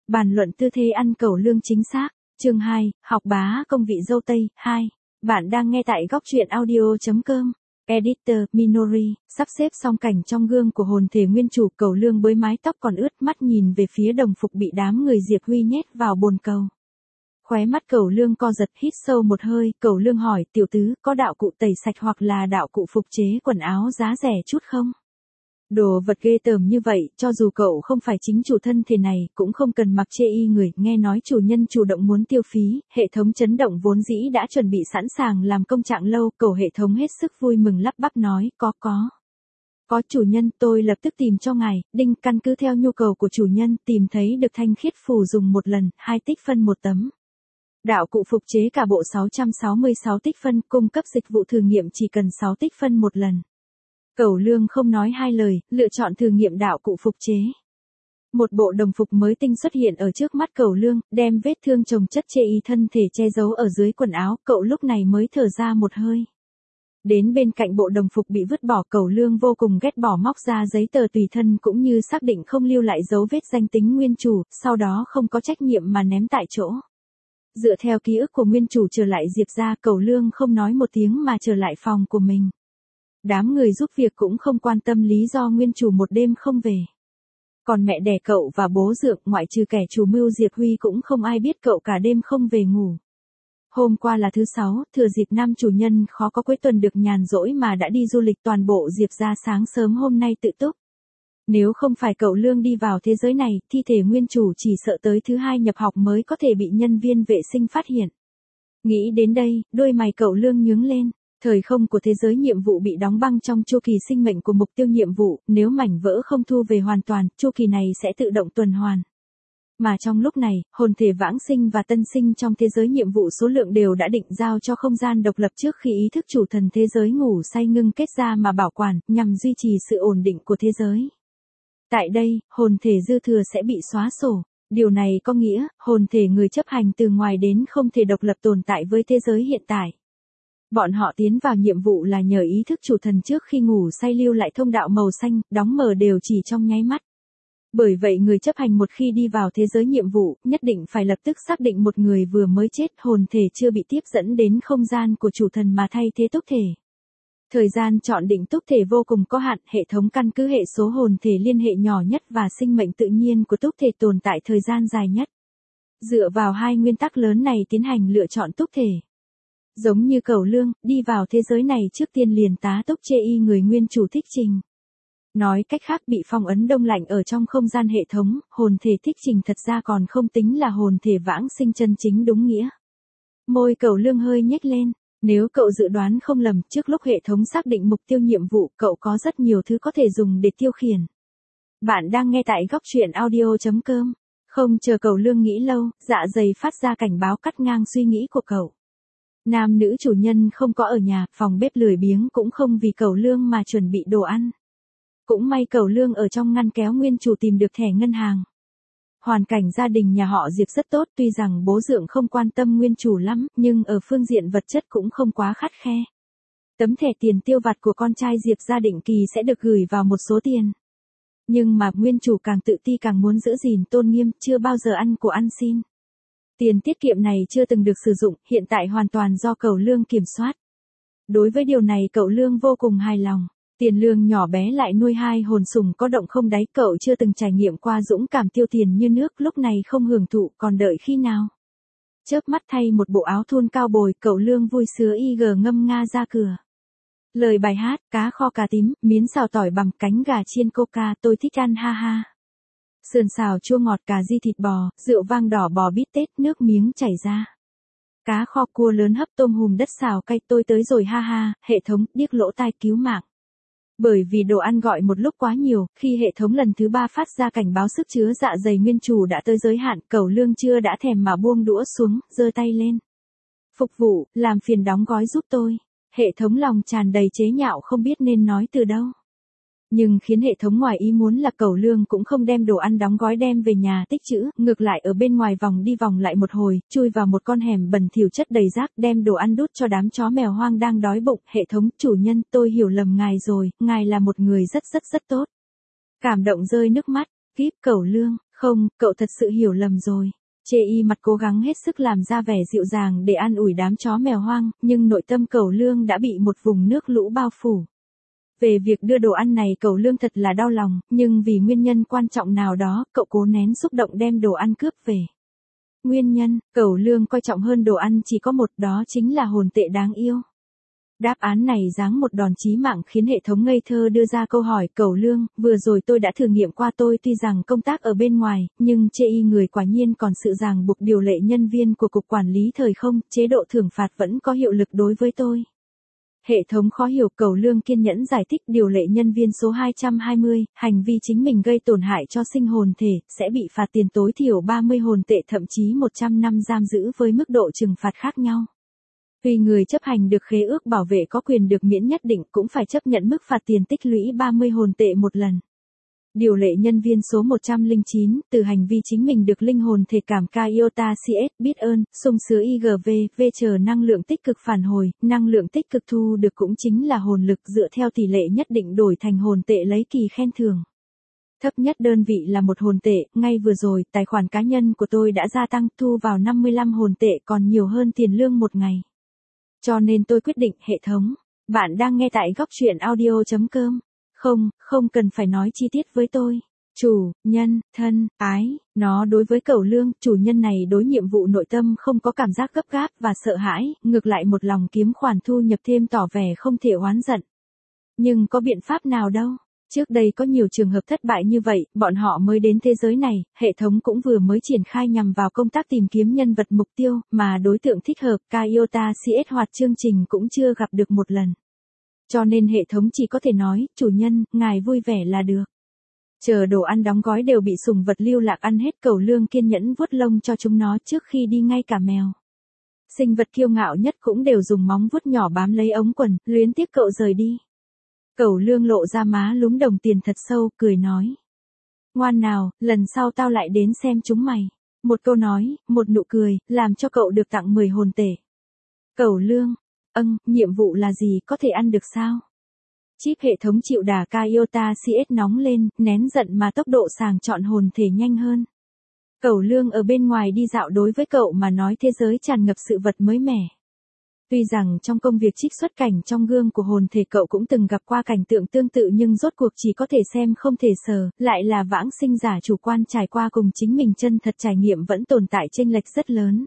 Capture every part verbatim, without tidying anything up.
Bàn luận tư thế ăn cẩu lương chính xác. Chương hai, học bá công vị dâu tây. hai. Bạn đang nghe tại góc truyện audio chấm com. Editor, Minori, sắp xếp xong cảnh trong gương của hồn thể nguyên chủ cẩu lương với mái tóc còn ướt, mắt nhìn về phía đồng phục bị đám người Diệp Huy nhét vào bồn cầu. Khóe mắt cẩu lương co giật, hít sâu một hơi, cẩu lương hỏi, tiểu tứ, có đạo cụ tẩy sạch hoặc là đạo cụ phục chế quần áo giá rẻ chút không? Đồ vật ghê tởm như vậy, cho dù cậu không phải chính chủ thân thể này, cũng không cần mặc chê y người, nghe nói chủ nhân chủ động muốn tiêu phí, hệ thống chấn động vốn dĩ đã chuẩn bị sẵn sàng làm công trạng lâu, cậu hệ thống hết sức vui mừng lắp bắp nói, có có. Có chủ nhân, tôi lập tức tìm cho ngài, đinh, căn cứ theo nhu cầu của chủ nhân, tìm thấy được thanh khiết phù dùng một lần, hai tích phân một tấm. Đạo cụ phục chế cả bộ sáu trăm sáu mươi sáu tích phân, cung cấp dịch vụ thử nghiệm chỉ cần sáu tích phân một lần. Cẩu lương không nói hai lời, lựa chọn thử nghiệm đạo cụ phục chế. Một bộ đồng phục mới tinh xuất hiện ở trước mắt cẩu lương, đem vết thương chồng chất chê y thân thể che giấu ở dưới quần áo, cậu lúc này mới thở ra một hơi. Đến bên cạnh bộ đồng phục bị vứt bỏ, cẩu lương vô cùng ghét bỏ, móc ra giấy tờ tùy thân cũng như xác định không lưu lại dấu vết danh tính nguyên chủ, sau đó không có trách nhiệm mà ném tại chỗ. Dựa theo ký ức của nguyên chủ trở lại Diệp ra, cẩu lương không nói một tiếng mà trở lại phòng của mình. Đám người giúp việc cũng không quan tâm lý do nguyên chủ một đêm không về. Còn mẹ đẻ cậu và bố dượng, ngoại trừ kẻ chủ mưu Diệp Huy, cũng không ai biết cậu cả đêm không về ngủ. Hôm qua là thứ sáu, thừa dịp nam chủ nhân khó có cuối tuần được nhàn rỗi mà đã đi du lịch, toàn bộ Diệp ra sáng sớm hôm nay tự túc. Nếu không phải cậu lương đi vào thế giới này, thi thể nguyên chủ chỉ sợ tới thứ hai nhập học mới có thể bị nhân viên vệ sinh phát hiện. Nghĩ đến đây, đôi mày cậu lương nhướng lên. Thời không của thế giới nhiệm vụ bị đóng băng trong chu kỳ sinh mệnh của mục tiêu nhiệm vụ, nếu mảnh vỡ không thu về hoàn toàn, chu kỳ này sẽ tự động tuần hoàn. Mà trong lúc này, hồn thể vãng sinh và tân sinh trong thế giới nhiệm vụ số lượng đều đã định giao cho không gian độc lập trước khi ý thức chủ thần thế giới ngủ say ngưng kết ra mà bảo quản, nhằm duy trì sự ổn định của thế giới. Tại đây, hồn thể dư thừa sẽ bị xóa sổ. Điều này có nghĩa, hồn thể người chấp hành từ ngoài đến không thể độc lập tồn tại với thế giới hiện tại. Bọn họ tiến vào nhiệm vụ là nhờ ý thức chủ thần trước khi ngủ say lưu lại thông đạo màu xanh, đóng mở đều chỉ trong nháy mắt. Bởi vậy người chấp hành một khi đi vào thế giới nhiệm vụ, nhất định phải lập tức xác định một người vừa mới chết, hồn thể chưa bị tiếp dẫn đến không gian của chủ thần mà thay thế túc thể. Thời gian chọn định túc thể vô cùng có hạn, hệ thống căn cứ hệ số hồn thể liên hệ nhỏ nhất và sinh mệnh tự nhiên của túc thể tồn tại thời gian dài nhất. Dựa vào hai nguyên tắc lớn này tiến hành lựa chọn túc thể. Giống như cẩu lương, đi vào thế giới này trước tiên liền tá túc chê y người nguyên chủ thích trình. Nói cách khác, bị phong ấn đông lạnh ở trong không gian hệ thống, hồn thể thích trình thật ra còn không tính là hồn thể vãng sinh chân chính đúng nghĩa. Môi cẩu lương hơi nhếch lên, nếu cậu dự đoán không lầm, trước lúc hệ thống xác định mục tiêu nhiệm vụ, cậu có rất nhiều thứ có thể dùng để tiêu khiển. Bạn đang nghe tại góc truyện audio chấm com. Không chờ cẩu lương nghĩ lâu, dạ dày phát ra cảnh báo cắt ngang suy nghĩ của cậu. Nam nữ chủ nhân không có ở nhà, phòng bếp lười biếng cũng không vì cẩu lương mà chuẩn bị đồ ăn. Cũng may cẩu lương ở trong ngăn kéo nguyên chủ tìm được thẻ ngân hàng. Hoàn cảnh gia đình nhà họ Diệp rất tốt, tuy rằng bố dượng không quan tâm nguyên chủ lắm, nhưng ở phương diện vật chất cũng không quá khắt khe. Tấm thẻ tiền tiêu vặt của con trai Diệp gia định kỳ sẽ được gửi vào một số tiền. Nhưng mà nguyên chủ càng tự ti càng muốn giữ gìn tôn nghiêm, chưa bao giờ ăn của ăn xin. Tiền tiết kiệm này chưa từng được sử dụng, hiện tại hoàn toàn do cẩu lương kiểm soát. Đối với điều này cậu lương vô cùng hài lòng. Tiền lương nhỏ bé lại nuôi hai hồn sùng có động không đáy, cậu chưa từng trải nghiệm qua dũng cảm tiêu tiền như nước, lúc này không hưởng thụ còn đợi khi nào. Chớp mắt thay một bộ áo thun cao bồi, cậu lương vui sướng y gờ ngâm nga ra cửa. Lời bài hát, cá kho cà tím, miến xào tỏi bằm, cánh gà chiên coca, tôi thích ăn ha ha. Sườn xào chua ngọt, cà ri thịt bò, rượu vang đỏ bò bít tết, nước miếng chảy ra. Cá kho cua lớn hấp tôm hùm đất xào cay, tôi tới rồi ha ha, hệ thống, điếc lỗ tai cứu mạng. Bởi vì đồ ăn gọi một lúc quá nhiều, khi hệ thống lần thứ ba phát ra cảnh báo sức chứa dạ dày nguyên chủ đã tới giới hạn, cẩu lương chưa đã thèm mà buông đũa xuống, giơ tay lên. Phục vụ, làm phiền đóng gói giúp tôi. Hệ thống lòng tràn đầy chế nhạo không biết nên nói từ đâu. Nhưng khiến hệ thống ngoài ý muốn là cẩu lương cũng không đem đồ ăn đóng gói đem về nhà tích trữ, ngược lại ở bên ngoài vòng đi vòng lại một hồi, chui vào một con hẻm bẩn thỉu chất đầy rác, đem đồ ăn đút cho đám chó mèo hoang đang đói bụng. Hệ thống, chủ nhân, tôi hiểu lầm ngài rồi, ngài là một người rất rất rất tốt. Cảm động rơi nước mắt, kíp cẩu lương, Không, cậu thật sự hiểu lầm rồi. Chê y mặt cố gắng hết sức làm ra vẻ dịu dàng để an ủi đám chó mèo hoang, nhưng nội tâm Cẩu Lương đã bị một vùng nước lũ bao phủ. Về việc đưa đồ ăn này Cẩu Lương thật là đau lòng, nhưng vì nguyên nhân quan trọng nào đó, cậu cố nén xúc động đem đồ ăn cướp về. Nguyên nhân, Cẩu Lương coi trọng hơn đồ ăn chỉ có một, đó chính là hồn tệ đáng yêu. Đáp án này giáng một đòn chí mạng khiến hệ thống ngây thơ đưa ra câu hỏi, Cẩu Lương, vừa rồi tôi đã thử nghiệm qua, tôi tuy rằng công tác ở bên ngoài, nhưng chê y người quả nhiên còn sự ràng buộc điều lệ nhân viên của Cục Quản lý Thời không, chế độ thưởng phạt vẫn có hiệu lực đối với tôi. Hệ thống khó hiểu, Cẩu Lương kiên nhẫn giải thích điều lệ nhân viên số hai trăm hai mươi, hành vi chính mình gây tổn hại cho sinh hồn thể, sẽ bị phạt tiền tối thiểu ba mươi hồn tệ thậm chí một trăm năm giam giữ với mức độ trừng phạt khác nhau. Tuy người chấp hành được khế ước bảo vệ có quyền được miễn nhất định cũng phải chấp nhận mức phạt tiền tích lũy ba mươi hồn tệ một lần. Điều lệ nhân viên số một trăm lẻ chín, từ hành vi chính mình được linh hồn thể cảm ca iota cs, biết ơn, sung sướng i giê vê, v chờ năng lượng tích cực phản hồi, năng lượng tích cực thu được cũng chính là hồn lực dựa theo tỷ lệ nhất định đổi thành hồn tệ lấy kỳ khen thưởng. Thấp nhất đơn vị là một hồn tệ, ngay vừa rồi, tài khoản cá nhân của tôi đã gia tăng thu vào năm mươi lăm hồn tệ còn nhiều hơn tiền lương một ngày. Cho nên tôi quyết định, hệ thống, bạn đang nghe tại góc truyện audio chấm com. Không, không cần phải nói chi tiết với tôi. Chủ, nhân, thân, ái, nó đối với Cẩu Lương, chủ nhân này đối nhiệm vụ nội tâm không có cảm giác gấp gáp và sợ hãi, ngược lại một lòng kiếm khoản thu nhập thêm tỏ vẻ không thể oán giận. Nhưng có biện pháp nào đâu. Trước đây có nhiều trường hợp thất bại như vậy, bọn họ mới đến thế giới này, hệ thống cũng vừa mới triển khai nhằm vào công tác tìm kiếm nhân vật mục tiêu, mà đối tượng thích hợp, Iota xê ét hoạt chương trình cũng chưa gặp được một lần. Cho nên hệ thống chỉ có thể nói, chủ nhân, ngài vui vẻ là được. Chờ đồ ăn đóng gói đều bị sủng vật lưu lạc ăn hết, Cẩu Lương kiên nhẫn vuốt lông cho chúng nó trước khi đi, ngay cả mèo. Sinh vật kiêu ngạo nhất cũng đều dùng móng vuốt nhỏ bám lấy ống quần, luyến tiếc cậu rời đi. Cẩu Lương lộ ra má lúm đồng tiền thật sâu, cười nói. Ngoan nào, lần sau tao lại đến xem chúng mày. Một câu nói, một nụ cười, làm cho cậu được tặng mười hồn tệ. Cẩu Lương, âng, nhiệm vụ là gì, có thể ăn được sao? Chip hệ thống chịu đà Iota xê ét nóng lên, nén giận mà tốc độ sàng chọn hồn thể nhanh hơn. Cẩu Lương ở bên ngoài đi dạo đối với cậu mà nói thế giới tràn ngập sự vật mới mẻ. Tuy rằng trong công việc trích xuất cảnh trong gương của hồn thể cậu cũng từng gặp qua cảnh tượng tương tự, nhưng rốt cuộc chỉ có thể xem không thể sờ, lại là vãng sinh giả chủ quan trải qua cùng chính mình chân thật trải nghiệm vẫn tồn tại chênh lệch rất lớn.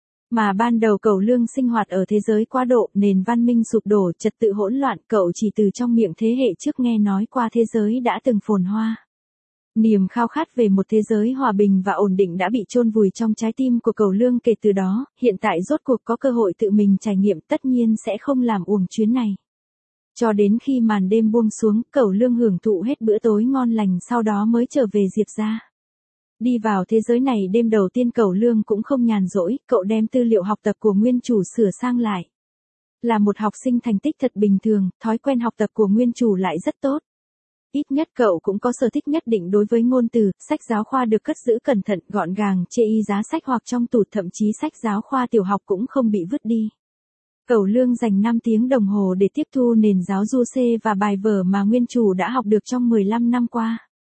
Mà ban đầu Cẩu Lương sinh hoạt ở thế giới quá độ, nền văn minh sụp đổ, trật tự hỗn loạn, cậu chỉ từ trong miệng thế hệ trước nghe nói qua thế giới đã từng phồn hoa. Niềm khao khát về một thế giới hòa bình và ổn định đã bị chôn vùi trong trái tim của Cẩu Lương kể từ đó, hiện tại rốt cuộc có cơ hội tự mình trải nghiệm, tất nhiên sẽ không làm uổng chuyến này. Cho đến khi màn đêm buông xuống, Cẩu Lương hưởng thụ hết bữa tối ngon lành, sau đó mới trở về Diệp gia. Đi vào thế giới này đêm đầu tiên Cẩu Lương cũng không nhàn rỗi, cậu đem tư liệu học tập của nguyên chủ sửa sang lại. Là một học sinh thành tích thật bình thường, thói quen học tập của nguyên chủ lại rất tốt. Ít nhất cậu cũng có sở thích nhất định đối với ngôn từ, sách giáo khoa được cất giữ cẩn thận, gọn gàng, chê y giá sách hoặc trong tủ, thậm chí sách giáo khoa tiểu học cũng không bị vứt đi. Cẩu Lương dành năm tiếng đồng hồ để tiếp thu nền giáo du C và bài vở mà nguyên chủ đã học được trong mười lăm năm qua.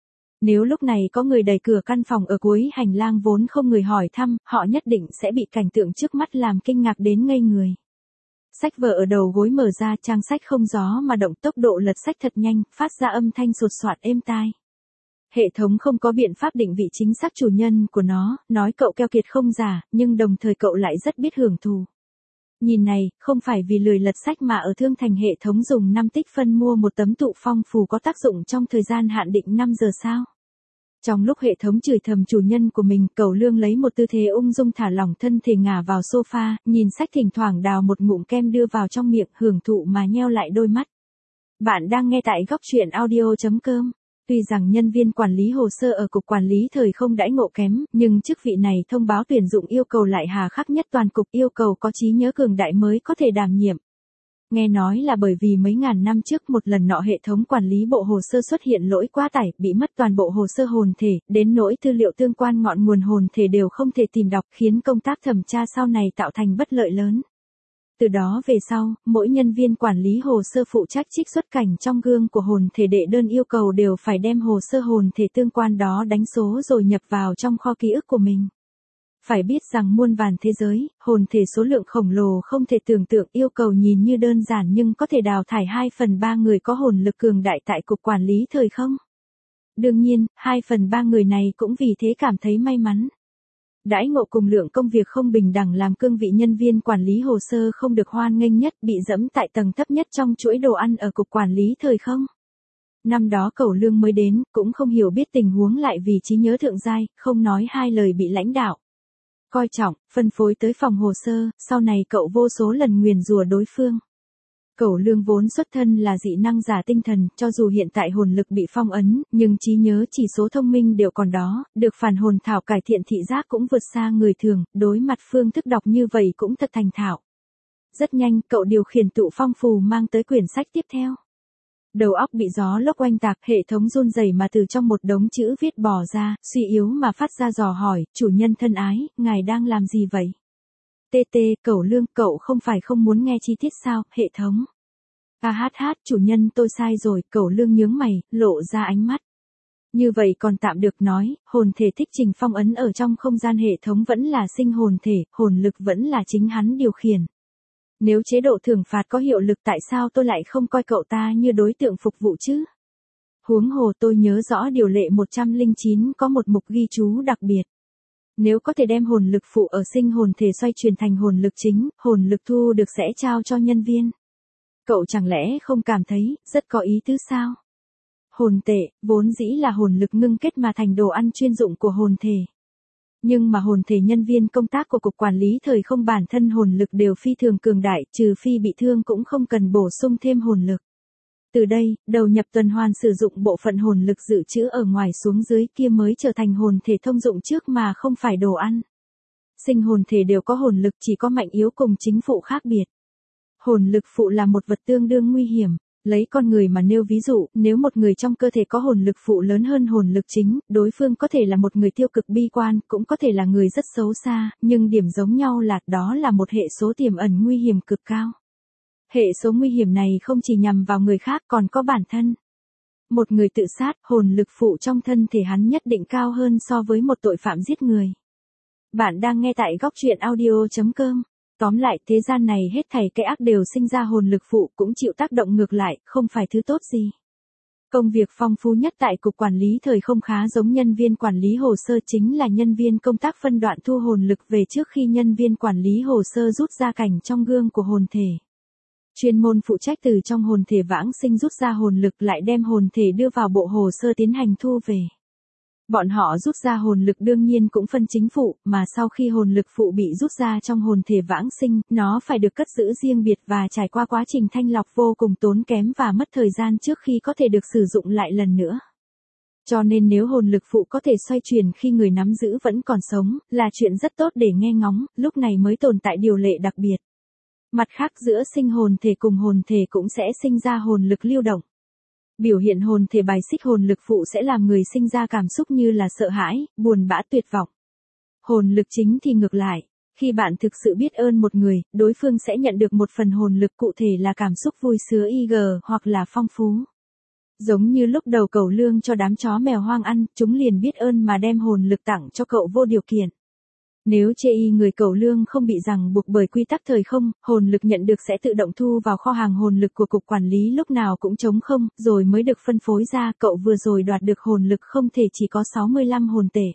Nếu lúc này có người đẩy cửa căn phòng ở cuối hành lang vốn không người hỏi thăm, họ nhất định sẽ bị cảnh tượng trước mắt làm kinh ngạc đến ngây người. Sách vở ở đầu gối mở ra, trang sách không gió mà động, tốc độ lật sách thật nhanh, phát ra âm thanh sột soạt êm tai. Hệ thống không có biện pháp định vị chính xác chủ nhân của nó, nói cậu keo kiệt không giả, nhưng đồng thời cậu lại rất biết hưởng thụ. Nhìn này, không phải vì lười lật sách mà ở Thương Thành hệ thống dùng năm tích phân mua một tấm tụ phong phù có tác dụng trong thời gian hạn định năm giờ sao? Trong lúc hệ thống chửi thầm chủ nhân của mình, Cẩu Lương lấy một tư thế ung dung thả lỏng thân thể ngả vào sofa, nhìn sách thỉnh thoảng đào một ngụm kem đưa vào trong miệng, hưởng thụ mà nheo lại đôi mắt. Bạn đang nghe tại góc truyện audio chấm com. Tuy rằng nhân viên quản lý hồ sơ ở Cục Quản lý Thời không đãi ngộ kém, nhưng chức vị này thông báo tuyển dụng yêu cầu lại hà khắc nhất toàn cục, yêu cầu có trí nhớ cường đại mới có thể đảm nhiệm. Nghe nói là bởi vì mấy ngàn năm trước một lần nọ hệ thống quản lý bộ hồ sơ xuất hiện lỗi quá tải, bị mất toàn bộ hồ sơ hồn thể, đến nỗi tư liệu tương quan ngọn nguồn hồn thể đều không thể tìm đọc, khiến công tác thẩm tra sau này tạo thành bất lợi lớn. Từ đó về sau, mỗi nhân viên quản lý hồ sơ phụ trách trích xuất cảnh trong gương của hồn thể đệ đơn yêu cầu đều phải đem hồ sơ hồn thể tương quan đó đánh số rồi nhập vào trong kho ký ức của mình. Phải biết rằng muôn vàn thế giới, hồn thể số lượng khổng lồ không thể tưởng tượng, yêu cầu nhìn như đơn giản nhưng có thể đào thải hai phần ba người có hồn lực cường đại tại cục quản lý thời không. Đương nhiên, hai phần ba người này cũng vì thế cảm thấy may mắn. Đãi ngộ cùng lượng công việc không bình đẳng làm cương vị nhân viên quản lý hồ sơ không được hoan nghênh nhất, bị dẫm tại tầng thấp nhất trong chuỗi đồ ăn ở cục quản lý thời không. Năm đó Cẩu Lương mới đến, cũng không hiểu biết tình huống, lại vì trí nhớ thượng giai, không nói hai lời bị lãnh đạo coi trọng, phân phối tới phòng hồ sơ, sau này cậu vô số lần nguyền rủa đối phương. Cẩu Lương vốn xuất thân là dị năng giả tinh thần, cho dù hiện tại hồn lực bị phong ấn, nhưng trí nhớ chỉ số thông minh đều còn đó, được phản hồn thảo cải thiện thị giác cũng vượt xa người thường, đối mặt phương thức đọc như vậy cũng thật thành thạo. Rất nhanh, cậu điều khiển tụ phong phù mang tới quyển sách tiếp theo. Đầu óc bị gió lốc oanh tạc, hệ thống run rẩy mà từ trong một đống chữ viết bò ra, suy yếu mà phát ra dò hỏi, chủ nhân thân ái, ngài đang làm gì vậy? tê tê, Cẩu Lương, cậu không phải không muốn nghe chi tiết sao, hệ thống. A hát hát, chủ nhân tôi sai rồi, Cẩu Lương nhướng mày, lộ ra ánh mắt. Như vậy còn tạm được nói, hồn thể thích trình phong ấn ở trong không gian hệ thống vẫn là sinh hồn thể, hồn lực vẫn là chính hắn điều khiển. Nếu chế độ thưởng phạt có hiệu lực tại sao tôi lại không coi cậu ta như đối tượng phục vụ chứ? Huống hồ tôi nhớ rõ điều lệ một trăm lẻ chín có một mục ghi chú đặc biệt. Nếu có thể đem hồn lực phụ ở sinh hồn thể xoay chuyển thành hồn lực chính, hồn lực thu được sẽ trao cho nhân viên. Cậu chẳng lẽ không cảm thấy rất có ý tứ sao? Hồn tệ, vốn dĩ là hồn lực ngưng kết mà thành đồ ăn chuyên dụng của hồn thể. Nhưng mà hồn thể nhân viên công tác của cục quản lý thời không bản thân hồn lực đều phi thường cường đại, trừ phi bị thương cũng không cần bổ sung thêm hồn lực. Từ đây, đầu nhập tuần hoàn sử dụng bộ phận hồn lực dự trữ ở ngoài xuống dưới kia mới trở thành hồn thể thông dụng trước mà không phải đồ ăn. Sinh hồn thể đều có hồn lực, chỉ có mạnh yếu cùng chính phụ khác biệt. Hồn lực phụ là một vật tương đương nguy hiểm. Lấy con người mà nêu ví dụ, nếu một người trong cơ thể có hồn lực phụ lớn hơn hồn lực chính, đối phương có thể là một người tiêu cực bi quan, cũng có thể là người rất xấu xa, nhưng điểm giống nhau là đó là một hệ số tiềm ẩn nguy hiểm cực cao. Hệ số nguy hiểm này không chỉ nhằm vào người khác còn có bản thân. Một người tự sát, hồn lực phụ trong thân thể hắn nhất định cao hơn so với một tội phạm giết người. Bạn đang nghe tại góc truyện audio chấm com. Tóm lại, thế gian này hết thảy cái ác đều sinh ra hồn lực phụ, cũng chịu tác động ngược lại, không phải thứ tốt gì. Công việc phong phú nhất tại cục quản lý thời không khá giống nhân viên quản lý hồ sơ, chính là nhân viên công tác phân đoạn thu hồn lực về trước khi nhân viên quản lý hồ sơ rút ra cảnh trong gương của hồn thể. Chuyên môn phụ trách từ trong hồn thể vãng sinh rút ra hồn lực, lại đem hồn thể đưa vào bộ hồ sơ tiến hành thu về. Bọn họ rút ra hồn lực đương nhiên cũng phân chính phụ, mà sau khi hồn lực phụ bị rút ra trong hồn thể vãng sinh, nó phải được cất giữ riêng biệt và trải qua quá trình thanh lọc vô cùng tốn kém và mất thời gian trước khi có thể được sử dụng lại lần nữa. Cho nên nếu hồn lực phụ có thể xoay chuyển khi người nắm giữ vẫn còn sống, là chuyện rất tốt để nghe ngóng, lúc này mới tồn tại điều lệ đặc biệt. Mặt khác, giữa sinh hồn thể cùng hồn thể cũng sẽ sinh ra hồn lực lưu động. Biểu hiện hồn thể bài xích hồn lực phụ sẽ làm người sinh ra cảm xúc như là sợ hãi, buồn bã, tuyệt vọng. Hồn lực chính thì ngược lại, khi bạn thực sự biết ơn một người, đối phương sẽ nhận được một phần hồn lực, cụ thể là cảm xúc vui sướng i giê hoặc là phong phú. Giống như lúc đầu Cẩu Lương cho đám chó mèo hoang ăn, chúng liền biết ơn mà đem hồn lực tặng cho cậu vô điều kiện. Nếu chê y người Cẩu Lương không bị ràng buộc bởi quy tắc thời không, hồn lực nhận được sẽ tự động thu vào kho hàng hồn lực của cục quản lý, lúc nào cũng trống không, rồi mới được phân phối ra. Cậu vừa rồi đoạt được hồn lực không thể chỉ có sáu mươi lăm hồn tệ.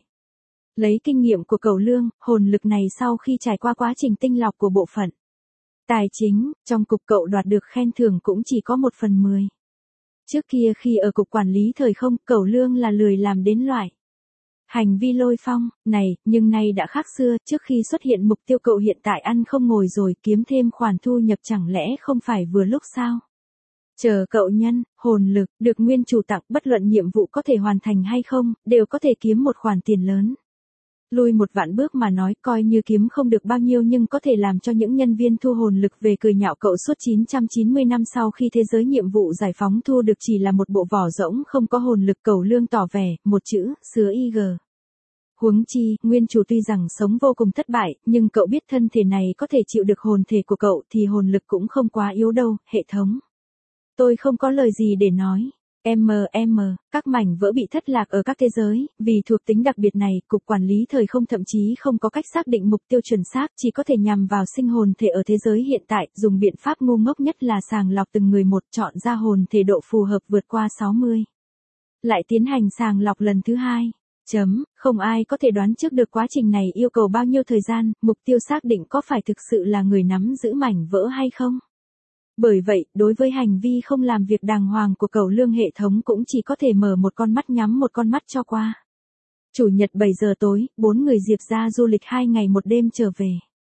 Lấy kinh nghiệm của Cẩu Lương, hồn lực này sau khi trải qua quá trình tinh lọc của bộ phận tài chính, trong cục cậu đoạt được khen thưởng cũng chỉ có một phần mười. Trước kia khi ở cục quản lý thời không, Cẩu Lương là lười làm đến loại hành vi lôi phong này, nhưng nay đã khác xưa, trước khi xuất hiện mục tiêu cậu hiện tại ăn không ngồi rồi kiếm thêm khoản thu nhập chẳng lẽ không phải vừa lúc sao? Chờ cậu nhân, hồn lực, được nguyên chủ tặng, bất luận nhiệm vụ có thể hoàn thành hay không, đều có thể kiếm một khoản tiền lớn. Lùi một vạn bước mà nói, coi như kiếm không được bao nhiêu nhưng có thể làm cho những nhân viên thu hồn lực về cười nhạo cậu suốt chín trăm chín mươi năm sau khi thế giới nhiệm vụ giải phóng thu được chỉ là một bộ vỏ rỗng không có hồn lực. Cẩu Lương tỏ vẻ, một chữ, sứa i giê. Huống chi, nguyên chủ tuy rằng sống vô cùng thất bại, nhưng cậu biết thân thể này có thể chịu được hồn thể của cậu thì hồn lực cũng không quá yếu đâu, hệ thống. Tôi không có lời gì để nói. em em, các mảnh vỡ bị thất lạc ở các thế giới, vì thuộc tính đặc biệt này, cục quản lý thời không thậm chí không có cách xác định mục tiêu chuẩn xác, chỉ có thể nhằm vào sinh hồn thể ở thế giới hiện tại, dùng biện pháp ngu ngốc nhất là sàng lọc từng người một, chọn ra hồn thể độ phù hợp vượt qua sáu mươi. Lại tiến hành sàng lọc lần thứ hai. Chấm, không ai có thể đoán trước được quá trình này yêu cầu bao nhiêu thời gian, mục tiêu xác định có phải thực sự là người nắm giữ mảnh vỡ hay không. Bởi vậy, đối với hành vi không làm việc đàng hoàng của Cẩu Lương, hệ thống cũng chỉ có thể mở một con mắt nhắm một con mắt cho qua. Chủ nhật bảy giờ tối, bốn người Diệp ra du lịch hai ngày một đêm trở về.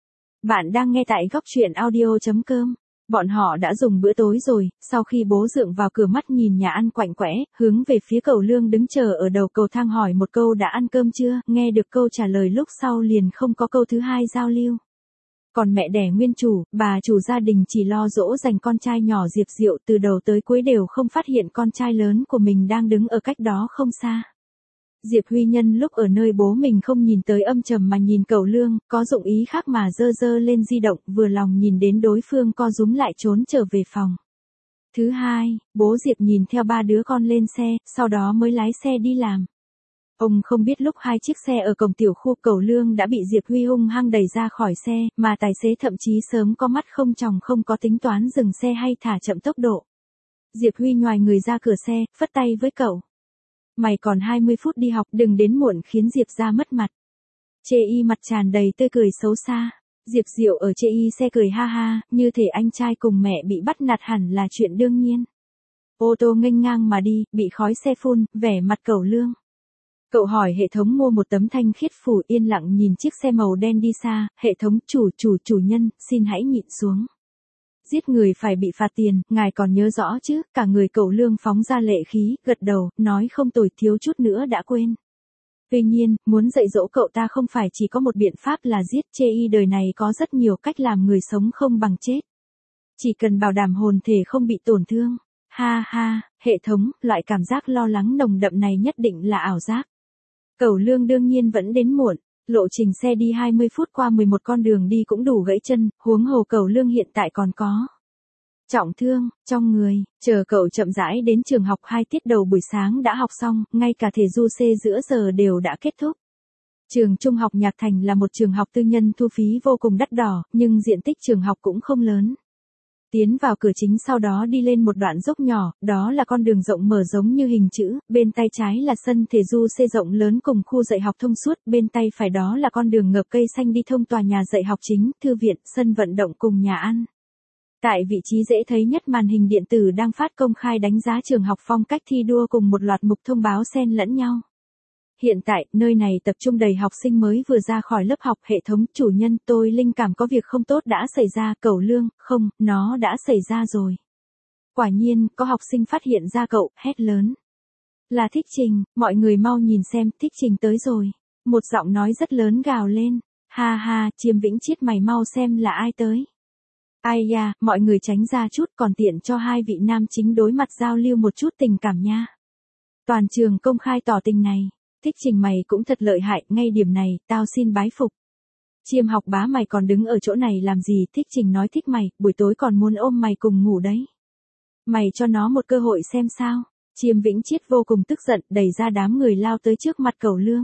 Bạn đang nghe tại góc truyện audio chấm com. Bọn họ đã dùng bữa tối rồi, sau khi bố dượng vào cửa mắt nhìn nhà ăn quạnh quẽ, hướng về phía Cẩu Lương đứng chờ ở đầu cầu thang hỏi một câu đã ăn cơm chưa, nghe được câu trả lời lúc sau liền không có câu thứ hai giao lưu. Còn mẹ đẻ nguyên chủ, bà chủ gia đình chỉ lo dỗ dành con trai nhỏ Diệp Diệu, từ đầu tới cuối đều không phát hiện con trai lớn của mình đang đứng ở cách đó không xa. Diệp Huy Nhân lúc ở nơi bố mình không nhìn tới âm trầm mà nhìn Cẩu Lương, có dụng ý khác mà dơ dơ lên di động, vừa lòng nhìn đến đối phương co rúm lại trốn trở về phòng. Thứ hai, bố Diệp nhìn theo ba đứa con lên xe, sau đó mới lái xe đi làm. Ông không biết lúc hai chiếc xe ở cổng tiểu khu Cẩu Lương đã bị Diệp Huy hung hăng đẩy ra khỏi xe, mà tài xế thậm chí sớm có mắt không tròng không có tính toán dừng xe hay thả chậm tốc độ. Diệp Huy nhoài người ra cửa xe, phất tay với cậu. Mày còn hai mươi phút đi học, đừng đến muộn khiến Diệp ra mất mặt. Chê Y mặt tràn đầy tươi cười xấu xa. Diệp Diệu ở Chê Y xe cười ha ha, như thể anh trai cùng mẹ bị bắt nạt hẳn là chuyện đương nhiên. Ô tô nghênh ngang mà đi, bị khói xe phun, vẻ mặt Cẩu Lương. Cậu hỏi hệ thống mua một tấm thanh khiết phủ, yên lặng nhìn chiếc xe màu đen đi xa, hệ thống chủ chủ chủ nhân, xin hãy nhịn xuống. Giết người phải bị phạt tiền, ngài còn nhớ rõ chứ, cả người Cẩu Lương phóng ra lệ khí, gật đầu, nói không tồi, thiếu chút nữa đã quên. Tuy nhiên, muốn dạy dỗ cậu ta không phải chỉ có một biện pháp là giết, Chê Y đời này có rất nhiều cách làm người sống không bằng chết. Chỉ cần bảo đảm hồn thể không bị tổn thương. Ha ha, hệ thống, loại cảm giác lo lắng nồng đậm này nhất định là ảo giác. Cẩu Lương đương nhiên vẫn đến muộn, lộ trình xe đi hai mươi phút qua mười một con đường đi cũng đủ gãy chân, huống hồ Cẩu Lương hiện tại còn có trọng thương trong người, chờ cậu chậm rãi đến trường học, hai tiết đầu buổi sáng đã học xong, ngay cả thể du C giữa giờ đều đã kết thúc. Trường Trung học Nhạc Thành là một trường học tư nhân thu phí vô cùng đắt đỏ, nhưng diện tích trường học cũng không lớn. Tiến vào cửa chính sau đó đi lên một đoạn dốc nhỏ, đó là con đường rộng mở giống như hình chữ, bên tay trái là sân thể du C rộng lớn cùng khu dạy học thông suốt, bên tay phải đó là con đường ngập cây xanh đi thông tòa nhà dạy học chính, thư viện, sân vận động cùng nhà ăn. Tại vị trí dễ thấy nhất, màn hình điện tử đang phát công khai đánh giá trường học, phong cách thi đua cùng một loạt mục thông báo xen lẫn nhau. Hiện tại, nơi này tập trung đầy học sinh mới vừa ra khỏi lớp học. Hệ thống chủ nhân, tôi linh cảm có việc không tốt đã xảy ra. Cẩu Lương, không, nó đã xảy ra rồi. Quả nhiên, có học sinh phát hiện ra cậu, hét lớn. Là Thích Trình, mọi người mau nhìn xem, Thích Trình tới rồi. Một giọng nói rất lớn gào lên. Ha ha, Chiêm Vĩnh Chiết mày mau xem là ai tới. Ai da, mọi người tránh ra chút, còn tiện cho hai vị nam chính đối mặt giao lưu một chút tình cảm nha. Toàn trường công khai tỏ tình này. Thích Trình mày cũng thật lợi hại, ngay điểm này, tao xin bái phục. Chiêm học bá mày còn đứng ở chỗ này làm gì? Thích Trình nói thích mày, buổi tối còn muốn ôm mày cùng ngủ đấy. Mày cho nó một cơ hội xem sao. Chiêm Vĩnh Chiết vô cùng tức giận, đẩy ra đám người lao tới trước mặt Cẩu Lương.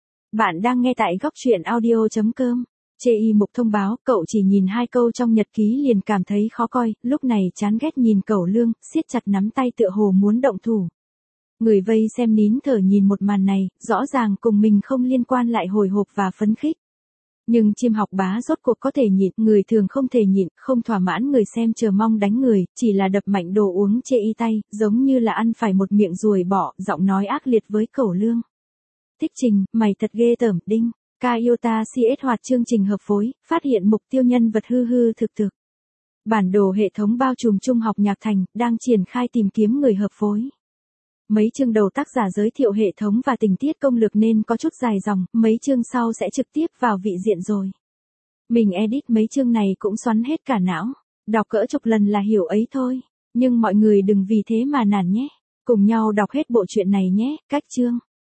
Bạn đang nghe tại góc truyện audio chấm com. Chê Y mục thông báo, cậu chỉ nhìn hai câu trong nhật ký liền cảm thấy khó coi, lúc này chán ghét nhìn Cẩu Lương, siết chặt nắm tay tựa hồ muốn động thủ. Người vây xem nín thở nhìn một màn này, rõ ràng cùng mình không liên quan lại hồi hộp và phấn khích. Nhưng Chiêm học bá rốt cuộc có thể nhịn, người thường không thể nhịn, không thỏa mãn người xem chờ mong đánh người, chỉ là đập mạnh đồ uống Chê Y tay, giống như là ăn phải một miệng ruồi bọ, giọng nói ác liệt với Cẩu Lương. Thích Trình, mày thật ghê tởm, đinh. Kayota xê ét hoạt chương trình hợp phối, phát hiện mục tiêu nhân vật hư hư thực thực. Bản đồ hệ thống bao trùm Trung học Nhạc Thành, đang triển khai tìm kiếm người hợp phối. Mấy chương đầu tác giả giới thiệu hệ thống và tình tiết công lược nên có chút dài dòng, mấy chương sau sẽ trực tiếp vào vị diện rồi. Mình edit mấy chương này cũng xoắn hết cả não, đọc cỡ chục lần là hiểu ấy thôi, nhưng mọi người đừng vì thế mà nản nhé. Cùng nhau đọc hết bộ truyện này nhé, cách chương.